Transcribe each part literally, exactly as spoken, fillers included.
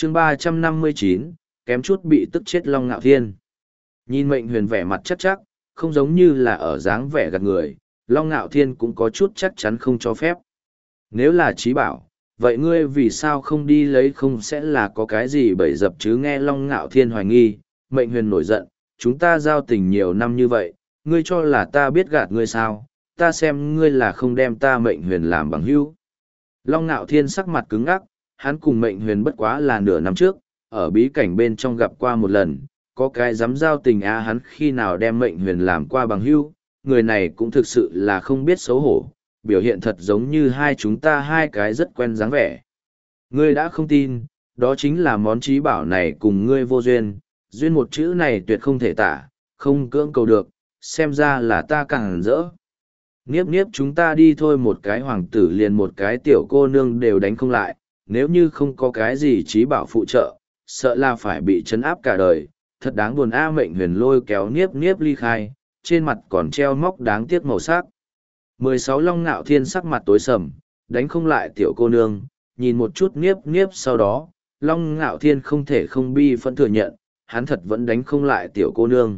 chương ba trăm năm mươi chín, kém chút bị tức chết Long Ngạo Thiên. Nhìn Mệnh Huyền vẻ mặt chắc chắc, không giống như là ở dáng vẻ gạt người, Long Ngạo Thiên cũng có chút chắc chắn không cho phép. Nếu là trí bảo, vậy ngươi vì sao không đi lấy, không sẽ là có cái gì bẫy dập chứ? Nghe Long Ngạo Thiên hoài nghi, Mệnh Huyền nổi giận, chúng ta giao tình nhiều năm như vậy, ngươi cho là ta biết gạt ngươi sao? Ta xem ngươi là không đem ta Mệnh Huyền làm bằng hữu. Long Ngạo Thiên sắc mặt cứng ngắc, hắn cùng Mệnh Huyền bất quá là nửa năm trước, ở bí cảnh bên trong gặp qua một lần, có cái dám giao tình à, hắn khi nào đem Mệnh Huyền làm qua bằng hữu, người này cũng thực sự là không biết xấu hổ, biểu hiện thật giống như hai chúng ta hai cái rất quen dáng vẻ. Ngươi đã không tin, đó chính là món trí bảo này cùng ngươi vô duyên, duyên một chữ này tuyệt không thể tả, không cưỡng cầu được, xem ra là ta càng rỡ. Niếp niếp chúng ta đi thôi, một cái hoàng tử liền một cái tiểu cô nương đều đánh không lại, nếu như không có cái gì trí bảo phụ trợ, sợ là phải bị trấn áp cả đời, thật đáng buồn a. Mệnh Huyền lôi kéo Niếp Niếp ly khai, trên mặt còn treo móc đáng tiếc màu sắc. mười sáu Long Ngạo Thiên sắc mặt tối sầm, đánh không lại tiểu cô nương, nhìn một chút Niếp Niếp sau đó, Long Ngạo Thiên không thể không bi phẫn thừa nhận, hắn thật vẫn đánh không lại tiểu cô nương.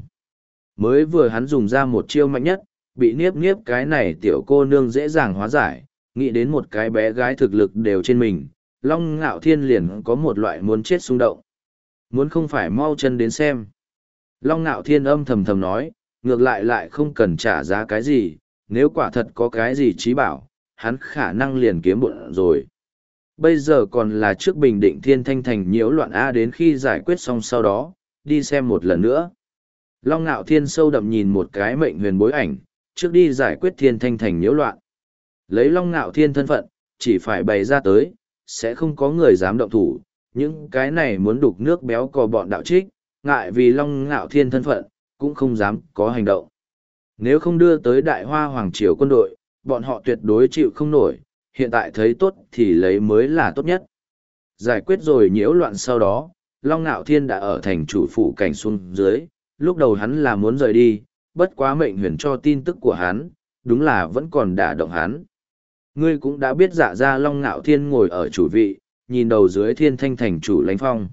Mới vừa hắn dùng ra một chiêu mạnh nhất, bị Niếp Niếp cái này tiểu cô nương dễ dàng hóa giải, nghĩ đến một cái bé gái thực lực đều trên mình, Long Ngạo Thiên liền có một loại muốn chết xung động. Muốn không phải mau chân đến xem. Long Ngạo Thiên âm thầm thầm nói, ngược lại lại không cần trả giá cái gì, nếu quả thật có cái gì trí bảo, hắn khả năng liền kiếm bộn rồi. Bây giờ còn là trước Bình Định Thiên Thanh Thành nhiễu loạn A, đến khi giải quyết xong sau đó, đi xem một lần nữa. Long Ngạo Thiên sâu đậm nhìn một cái Mệnh Huyền bối ảnh, trước đi giải quyết Thiên Thanh Thành nhiễu loạn. Lấy Long Ngạo Thiên thân phận, chỉ phải bày ra tới, sẽ không có người dám động thủ, những cái này muốn đục nước béo cò bọn đạo trích, ngại vì Long Ngạo Thiên thân phận, cũng không dám có hành động. Nếu không đưa tới Đại Hoa Hoàng Triều quân đội, bọn họ tuyệt đối chịu không nổi, hiện tại thấy tốt thì lấy mới là tốt nhất. Giải quyết rồi nhiễu loạn sau đó, Long Ngạo Thiên đã ở thành chủ phủ cảnh xuống dưới, lúc đầu hắn là muốn rời đi, bất quá Mệnh Huyền cho tin tức của hắn, đúng là vẫn còn đả động hắn. Ngươi cũng đã biết Dạ gia Long Ngạo Thiên ngồi ở chủ vị, nhìn đầu dưới Thiên Thanh Thành chủ Lãnh Phong.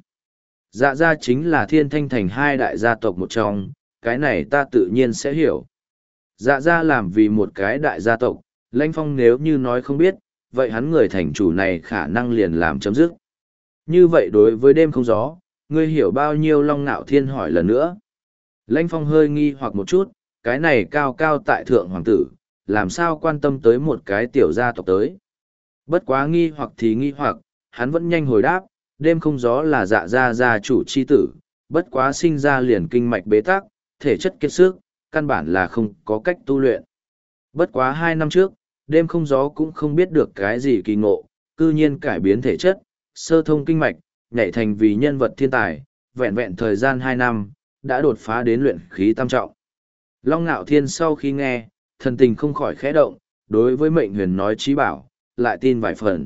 Dạ gia chính là Thiên Thanh Thành hai đại gia tộc một trong, cái này ta tự nhiên sẽ hiểu. Dạ gia làm vì một cái đại gia tộc, Lãnh Phong nếu như nói không biết, vậy hắn người thành chủ này khả năng liền làm chấm dứt. Như vậy đối với đêm không gió, ngươi hiểu bao nhiêu? Long Ngạo Thiên hỏi lần nữa. Lãnh Phong hơi nghi hoặc một chút, cái này cao cao tại thượng hoàng tử, làm sao quan tâm tới một cái tiểu gia tộc tới. Bất quá nghi hoặc thì nghi hoặc, hắn vẫn nhanh hồi đáp, đêm không gió là Dạ gia gia chủ chi tử, bất quá sinh ra liền kinh mạch bế tắc, thể chất kiệt sức, căn bản là không có cách tu luyện. Bất quá hai năm trước, đêm không gió cũng không biết được cái gì kỳ ngộ, cư nhiên cải biến thể chất, sơ thông kinh mạch, nhảy thành vì nhân vật thiên tài, vẹn vẹn thời gian hai năm, đã đột phá đến luyện khí tam trọng. Long Ngạo Thiên sau khi nghe, thần tình không khỏi khẽ động, đối với Mệnh Huyền nói trí bảo, lại tin vài phần.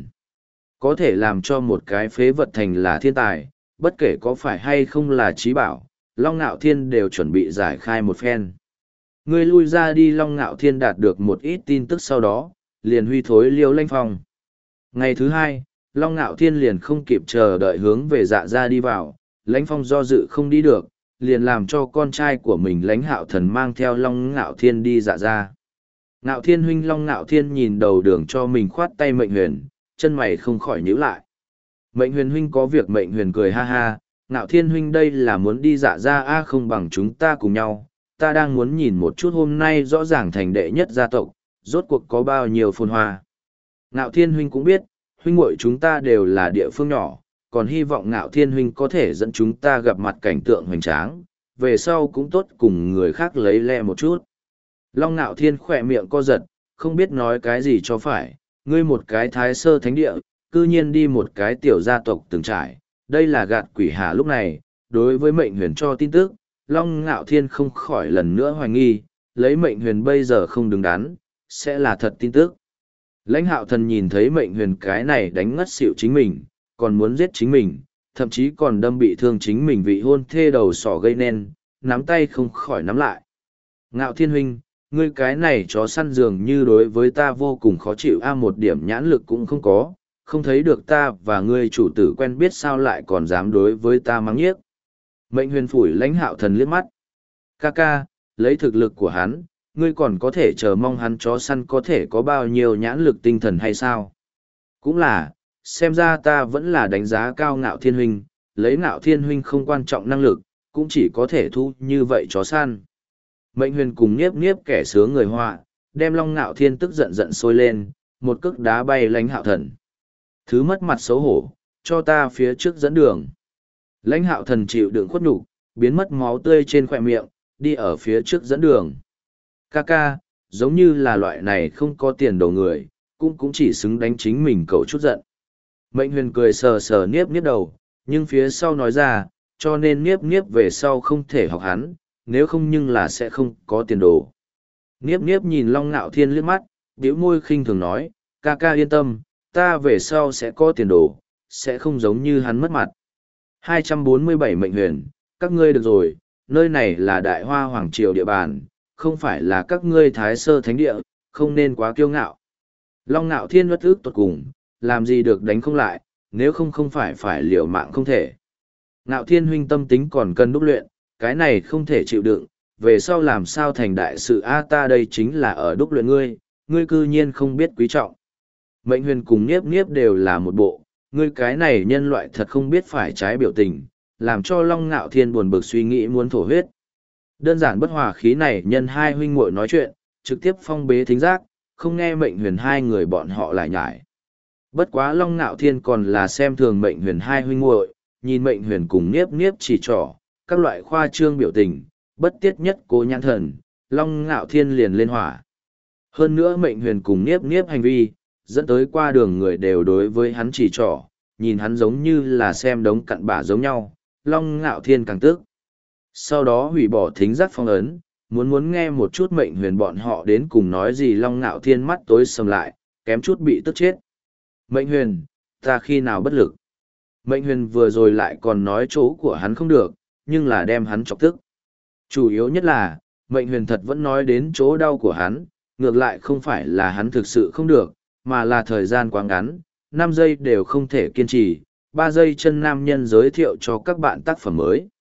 Có thể làm cho một cái phế vật thành là thiên tài, bất kể có phải hay không là trí bảo, Long Ngạo Thiên đều chuẩn bị giải khai một phen. Ngươi lui ra đi. Long Ngạo Thiên đạt được một ít tin tức sau đó, liền huy thối liêu Lãnh Phong. Ngày thứ hai, Long Ngạo Thiên liền không kịp chờ đợi hướng về Dạ gia đi vào, Lãnh Phong do dự không đi được, liền làm cho con trai của mình Lãnh Hạo Thần mang theo Long Ngạo Thiên đi Dạ gia. Ngạo Thiên huynh. Long Ngạo Thiên nhìn đầu đường cho mình khoát tay Mệnh Huyền, chân mày không khỏi nhíu lại. Mệnh Huyền huynh có việc. Mệnh Huyền cười ha ha, Ngạo Thiên huynh đây là muốn đi Dạ gia a? Không bằng chúng ta cùng nhau, ta đang muốn nhìn một chút hôm nay rõ ràng thành đệ nhất gia tộc, rốt cuộc có bao nhiêu phồn hoa. Ngạo Thiên huynh cũng biết, huynh muội chúng ta đều là địa phương nhỏ, còn hy vọng Ngạo Thiên huynh có thể dẫn chúng ta gặp mặt cảnh tượng hoành tráng, về sau cũng tốt cùng người khác lấy le một chút. Long Ngạo Thiên khỏe miệng co giật, không biết nói cái gì cho phải, ngươi một cái thái sơ thánh địa, cư nhiên đi một cái tiểu gia tộc từng trải, đây là gạt quỷ hả? Lúc này, đối với Mệnh Huyền cho tin tức, Long Ngạo Thiên không khỏi lần nữa hoài nghi, lấy Mệnh Huyền bây giờ không đứng đắn, sẽ là thật tin tức. Lãnh Hạo Thần nhìn thấy Mệnh Huyền cái này đánh ngất xỉu chính mình, còn muốn giết chính mình, thậm chí còn đâm bị thương chính mình vị hôn thê đầu sỏ gây nên, nắm tay không khỏi nắm lại. Ngạo Thiên huynh, ngươi cái này chó săn dường như đối với ta vô cùng khó chịu a, một điểm nhãn lực cũng không có, không thấy được ta và ngươi chủ tử quen biết sao lại còn dám đối với ta mắng nhiếc. Mệnh huyền phủi lãnh hạo thần liếc mắt. Ca ca, lấy thực lực của hắn, ngươi còn có thể chờ mong hắn chó săn có thể có bao nhiêu nhãn lực tinh thần hay sao? Cũng là, xem ra ta vẫn là đánh giá cao ngạo thiên huynh, lấy ngạo thiên huynh không quan trọng năng lực, cũng chỉ có thể thu như vậy chó săn. Mệnh huyền cùng nhiếp nhiếp kẻ sướng người họa, đem long ngạo thiên tức giận giận sôi lên, một cước đá bay lãnh hạo thần. Thứ mất mặt xấu hổ, cho ta phía trước dẫn đường. Lãnh hạo thần chịu đựng khuất nhục, biến mất máu tươi trên khỏe miệng, đi ở phía trước dẫn đường. Ca ca, giống như là loại này không có tiền đồ người, cũng cũng chỉ xứng đánh chính mình cậu chút giận. Mệnh huyền cười sờ sờ niếp niếp đầu, nhưng phía sau nói ra, cho nên niếp niếp về sau không thể học hắn, nếu không nhưng là sẽ không có tiền đồ. Niếp niếp nhìn Long Ngạo Thiên liếc mắt, bĩu môi khinh thường nói, ca ca yên tâm, ta về sau sẽ có tiền đồ, sẽ không giống như hắn mất mặt. hai trăm bốn mươi bảy Mệnh huyền, các ngươi được rồi, nơi này là Đại Hoa Hoàng Triều địa bàn, không phải là các ngươi Thái Sơ Thánh Địa, không nên quá kiêu ngạo. Long Ngạo Thiên uất ức tuột cùng, làm gì được đánh không lại, nếu không không phải phải liều mạng không thể. Ngạo Thiên huynh tâm tính còn cần đúc luyện, cái này không thể chịu đựng, về sau làm sao thành đại sự a ta đây chính là ở đúc luyện ngươi, ngươi cư nhiên không biết quý trọng. Mệnh huyền cùng Niếp Niếp đều là một bộ, ngươi cái này nhân loại thật không biết phải trái biểu tình, làm cho Long Ngạo Thiên buồn bực suy nghĩ muốn thổ huyết. Đơn giản bất hòa khí này nhân hai huynh muội nói chuyện, trực tiếp phong bế thính giác, không nghe Mệnh huyền hai người bọn họ lại nhải. Bất quá Long Ngạo Thiên còn là xem thường Mệnh huyền hai huynh muội, nhìn Mệnh huyền cùng Niếp Niếp chỉ trỏ, các loại khoa trương biểu tình, bất tiết nhất cố nhãn thần, Long Ngạo Thiên liền lên hỏa. Hơn nữa Mệnh huyền cùng Niếp Niếp hành vi, dẫn tới qua đường người đều đối với hắn chỉ trỏ, nhìn hắn giống như là xem đống cặn bã giống nhau, Long Ngạo Thiên càng tức. Sau đó hủy bỏ thính giác phong ấn, muốn muốn nghe một chút Mệnh huyền bọn họ đến cùng nói gì. Long Ngạo Thiên mắt tối sầm lại, kém chút bị tức chết. Mệnh huyền, ta khi nào bất lực? Mệnh huyền vừa rồi lại còn nói chỗ của hắn không được, nhưng là đem hắn chọc tức. Chủ yếu nhất là, Mệnh huyền thật vẫn nói đến chỗ đau của hắn, ngược lại không phải là hắn thực sự không được, mà là thời gian quá ngắn, năm giây đều không thể kiên trì, ba giây chân nam nhân giới thiệu cho các bạn tác phẩm mới.